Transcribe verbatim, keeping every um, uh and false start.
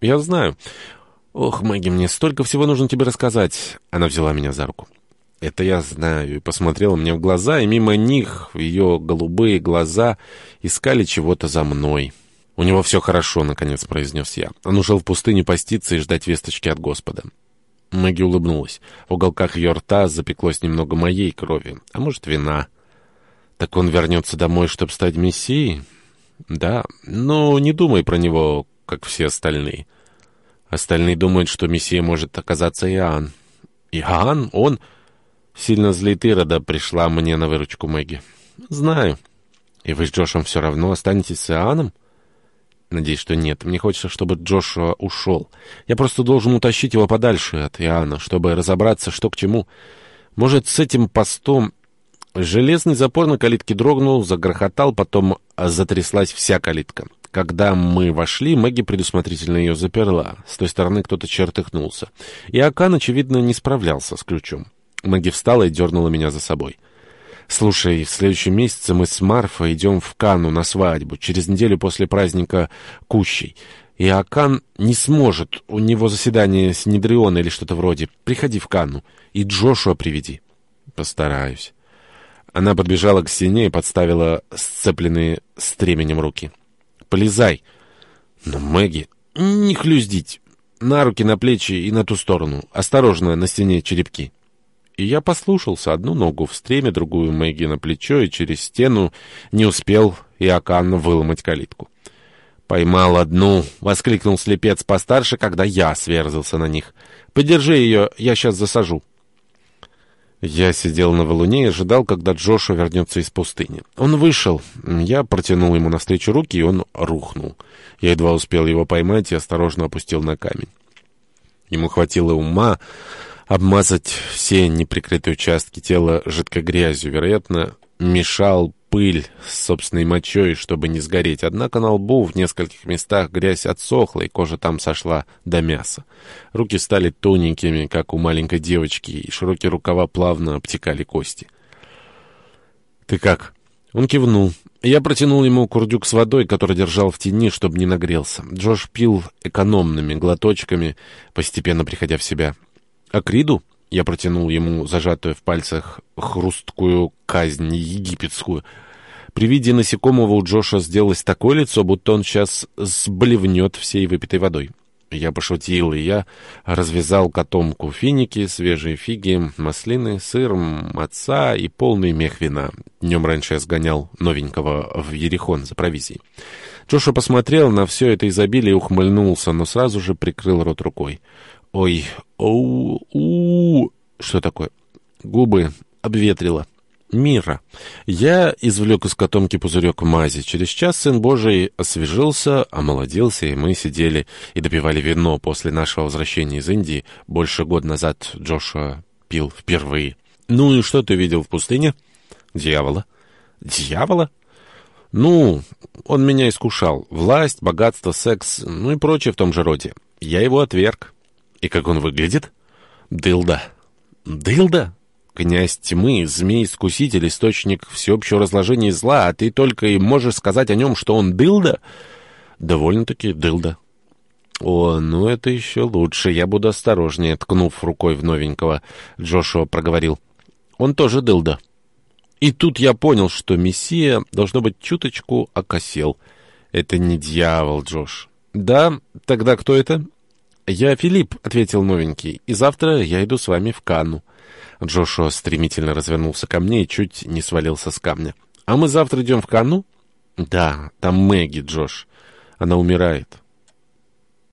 Я знаю. Ох, Мэгги, мне столько всего нужно тебе рассказать. Она взяла меня за руку. Это я знаю, и посмотрела мне в глаза, и мимо них, в ее голубые глаза, искали чего-то за мной. «У него все хорошо», — наконец произнес я. Он ушел в пустыню поститься и ждать весточки от Господа. Мэгги улыбнулась. В уголках ее рта запеклось немного моей крови, а может, вина. «Так он вернется домой, чтобы стать мессией?» «Да, но не думай про него, как все остальные». «Остальные думают, что мессией может оказаться Иоанн». «Иоанн? Он...» Сильно злит Ирода пришла мне на выручку Мэгги. «Знаю. И вы с Джошем все равно останетесь с Иоанном?» «Надеюсь, что нет. Мне хочется, чтобы Джошуа ушел. Я просто должен утащить его подальше от Иоанна, чтобы разобраться, что к чему. Может, с этим постом...» Железный запор на калитке дрогнул, загрохотал, потом затряслась вся калитка. Когда мы вошли, Мэгги предусмотрительно ее заперла. С той стороны кто-то чертыхнулся. И Акан, очевидно, не справлялся с ключом. Мэгги встала и дернула меня за собой. «Слушай, в следующем месяце мы с Марфой идем в Канну на свадьбу, через неделю после праздника Кущей. И Акан не сможет, у него заседание с Синедриона или что-то вроде. Приходи в Канну и Джошуа приведи». «Постараюсь». Она подбежала к стене и подставила сцепленные стременем руки. «Полезай!» «Но, Мэгги, не хлюздить! На руки, на плечи и на ту сторону. Осторожно, на стене черепки». И я послушался, одну ногу в стреме, другую Мэгги на плечо, и через стену не успел Иоакан выломать калитку. «Поймал одну!» — воскликнул слепец постарше, когда я сверзился на них. «Подержи ее, я сейчас засажу». Я сидел на валуне и ожидал, когда Джошуа вернется из пустыни. Он вышел. Я протянул ему навстречу руки, и он рухнул. Я едва успел его поймать и осторожно опустил на камень. Ему хватило ума обмазать все неприкрытые участки тела жидкой грязью. Вероятно, мешал пыль с собственной мочой, чтобы не сгореть. Однако на лбу в нескольких местах грязь отсохла, и кожа там сошла до мяса. Руки стали тоненькими, как у маленькой девочки, и широкие рукава плавно обтекали кости. «Ты как?» Он кивнул. Я протянул ему курдюк с водой, который держал в тени, чтобы не нагрелся. Джош пил экономными глоточками, постепенно приходя в себя. «Акриду?» Я протянул ему зажатую в пальцах хрусткую казнь египетскую. При виде насекомого у Джоша сделалось такое лицо, будто он сейчас сблевнет всей выпитой водой. Я пошутил, и я развязал котомку: финики, свежие фиги, маслины, сыр, маца и полный мех вина. Днем раньше я сгонял новенького в Ерихон за провизией. Джоша посмотрел на все это изобилие и ухмыльнулся, но сразу же прикрыл рот рукой. «Ой, оу, у, что такое?» Губы обветрило. «Мира». Я извлек из котомки пузырек мази. Через час Сын Божий освежился, омолодился, и мы сидели и допивали вино после нашего возвращения из Индии. Больше года назад Джошуа пил впервые. «Ну и что ты видел в пустыне?» «Дьявола». «Дьявола?» «Ну, он меня искушал. Власть, богатство, секс, ну и прочее в том же роде. Я его отверг». «И как он выглядит?» «Дылда». «Дылда? Князь тьмы, змей-искуситель, источник всеобщего разложения зла, а ты только и можешь сказать о нем, что он дылда?» «Довольно-таки дылда». «О, ну это еще лучше, я буду осторожнее», — ткнув рукой в новенького, Джошуа проговорил. «Он тоже дылда». И тут я понял, что Мессия, должно быть, чуточку окосел. «Это не дьявол, Джош». «Да? Тогда кто это?» «Я Филипп», — ответил новенький, — «и завтра я иду с вами в Канну». Джошуа стремительно развернулся ко мне и чуть не свалился с камня. «А мы завтра идем в Канну?» «Да, там Мэгги, Джош. Она умирает».